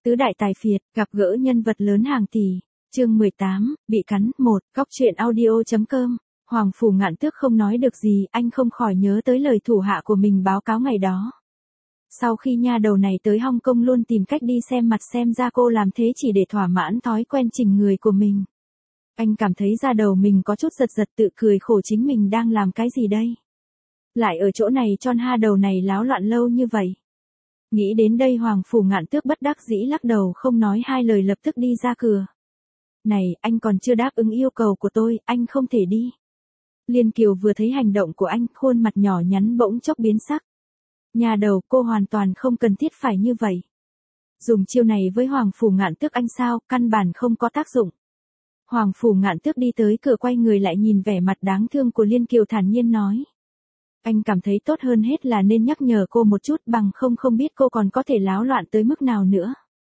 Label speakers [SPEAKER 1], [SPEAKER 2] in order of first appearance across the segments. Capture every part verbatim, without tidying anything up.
[SPEAKER 1] Tứ đại tài phiệt, gặp gỡ nhân vật lớn hàng tỷ. Chương mười tám, bị cắn, một, góc truyện audio.com. Hoàng Phủ Ngạn Tước không nói được gì, anh không khỏi nhớ tới lời thủ hạ của mình báo cáo ngày đó. Sau khi nha đầu này tới Hong Kong luôn tìm cách đi xem mặt xem ra cô làm thế chỉ để thỏa mãn thói quen chỉnh người của mình. Anh cảm thấy da đầu mình có chút giật giật tự cười khổ chính mình đang làm cái gì đây. Lại ở chỗ này cho ha đầu này láo loạn lâu như vậy. Nghĩ đến đây Hoàng Phủ Ngạn Tước bất đắc dĩ lắc đầu không nói hai lời lập tức đi ra cửa. Này, anh còn chưa đáp ứng yêu cầu của tôi, anh không thể đi. Liên Kiều vừa thấy hành động của anh, khuôn mặt nhỏ nhắn bỗng chốc biến sắc. Nhà đầu, cô hoàn toàn không cần thiết phải như vậy. Dùng chiêu này với Hoàng Phủ Ngạn Tước anh sao, căn bản không có tác dụng. Hoàng Phủ Ngạn Tước đi tới cửa quay người lại nhìn vẻ mặt đáng thương của Liên Kiều thản nhiên nói. Anh cảm thấy tốt hơn hết là nên nhắc nhở cô một chút bằng không không biết cô còn có thể láo loạn tới mức nào nữa.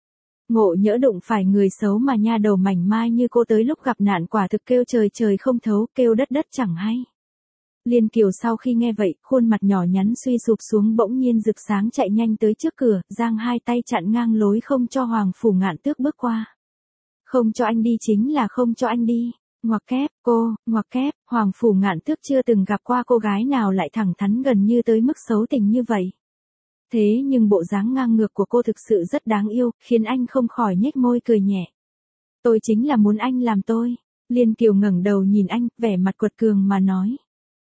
[SPEAKER 1] Ngộ nhỡ đụng phải người xấu mà nha đầu mảnh mai như cô tới lúc gặp nạn quả thực kêu trời trời không thấu, kêu đất đất chẳng hay. Liên Kiều sau khi nghe vậy, khuôn mặt nhỏ nhắn suy sụp xuống bỗng nhiên rực sáng chạy nhanh tới trước cửa, giang hai tay chặn ngang lối không cho Hoàng Phủ Ngạn Tước bước qua. Không cho anh đi chính là không cho anh đi. Ngoặc kép, cô, ngoặc kép, Hoàng Phủ Ngạn Tước chưa từng gặp qua cô gái nào lại thẳng thắn gần như tới mức xấu tình như vậy. Thế nhưng bộ dáng ngang ngược của cô thực sự rất đáng yêu, khiến anh không khỏi nhếch môi cười nhẹ. Tôi chính là muốn anh làm tôi. Liên Kiều ngẩng đầu nhìn anh, vẻ mặt quật cường mà nói.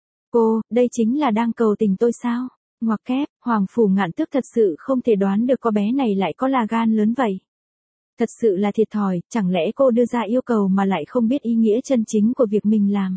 [SPEAKER 1] Cô, đây chính là đang cầu tình tôi sao? Ngoặc kép, Hoàng Phủ Ngạn Tước thật sự không thể đoán được con bé này lại có là gan lớn vậy. Thật sự là thiệt thòi, chẳng lẽ cô đưa ra yêu cầu mà lại không biết ý nghĩa chân chính của việc mình làm.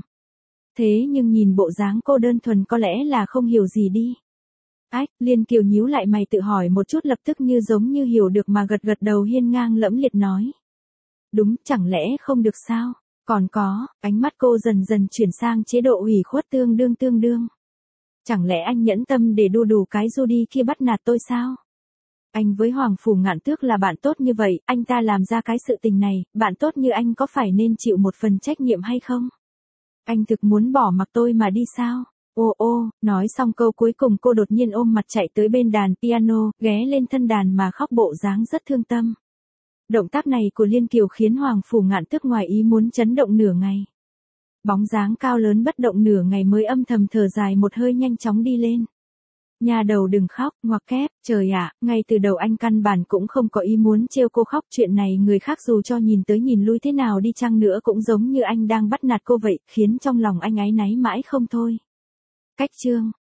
[SPEAKER 1] Thế nhưng nhìn bộ dáng cô đơn thuần có lẽ là không hiểu gì đi. Ách, Liên Kiều nhíu lại mày tự hỏi một chút lập tức như giống như hiểu được mà gật gật đầu hiên ngang lẫm liệt nói. Đúng, chẳng lẽ không được sao? Còn có, ánh mắt cô dần dần chuyển sang chế độ ủy khuất tương đương tương đương. Chẳng lẽ anh nhẫn tâm để đu đủ cái Judy kia bắt nạt tôi sao? Anh với Hoàng Phủ Ngạn Tước là bạn tốt như vậy, anh ta làm ra cái sự tình này, bạn tốt như anh có phải nên chịu một phần trách nhiệm hay không? Anh thực muốn bỏ mặc tôi mà đi sao? Ô ô, nói xong câu cuối cùng cô đột nhiên ôm mặt chạy tới bên đàn piano, ghé lên thân đàn mà khóc bộ dáng rất thương tâm. Động tác này của Liên Kiều khiến Hoàng Phủ Ngạn Tước ngoài ý muốn chấn động nửa ngày. Bóng dáng cao lớn bất động nửa ngày mới âm thầm thở dài một hơi nhanh chóng đi lên. Nhà đầu đừng khóc, ngoặc kép, trời ạ, ngay từ đầu anh căn bản cũng không có ý muốn trêu cô khóc, chuyện này người khác dù cho nhìn tới nhìn lui thế nào đi chăng nữa cũng giống như anh đang bắt nạt cô vậy, khiến trong lòng anh áy náy mãi không thôi. Cách chương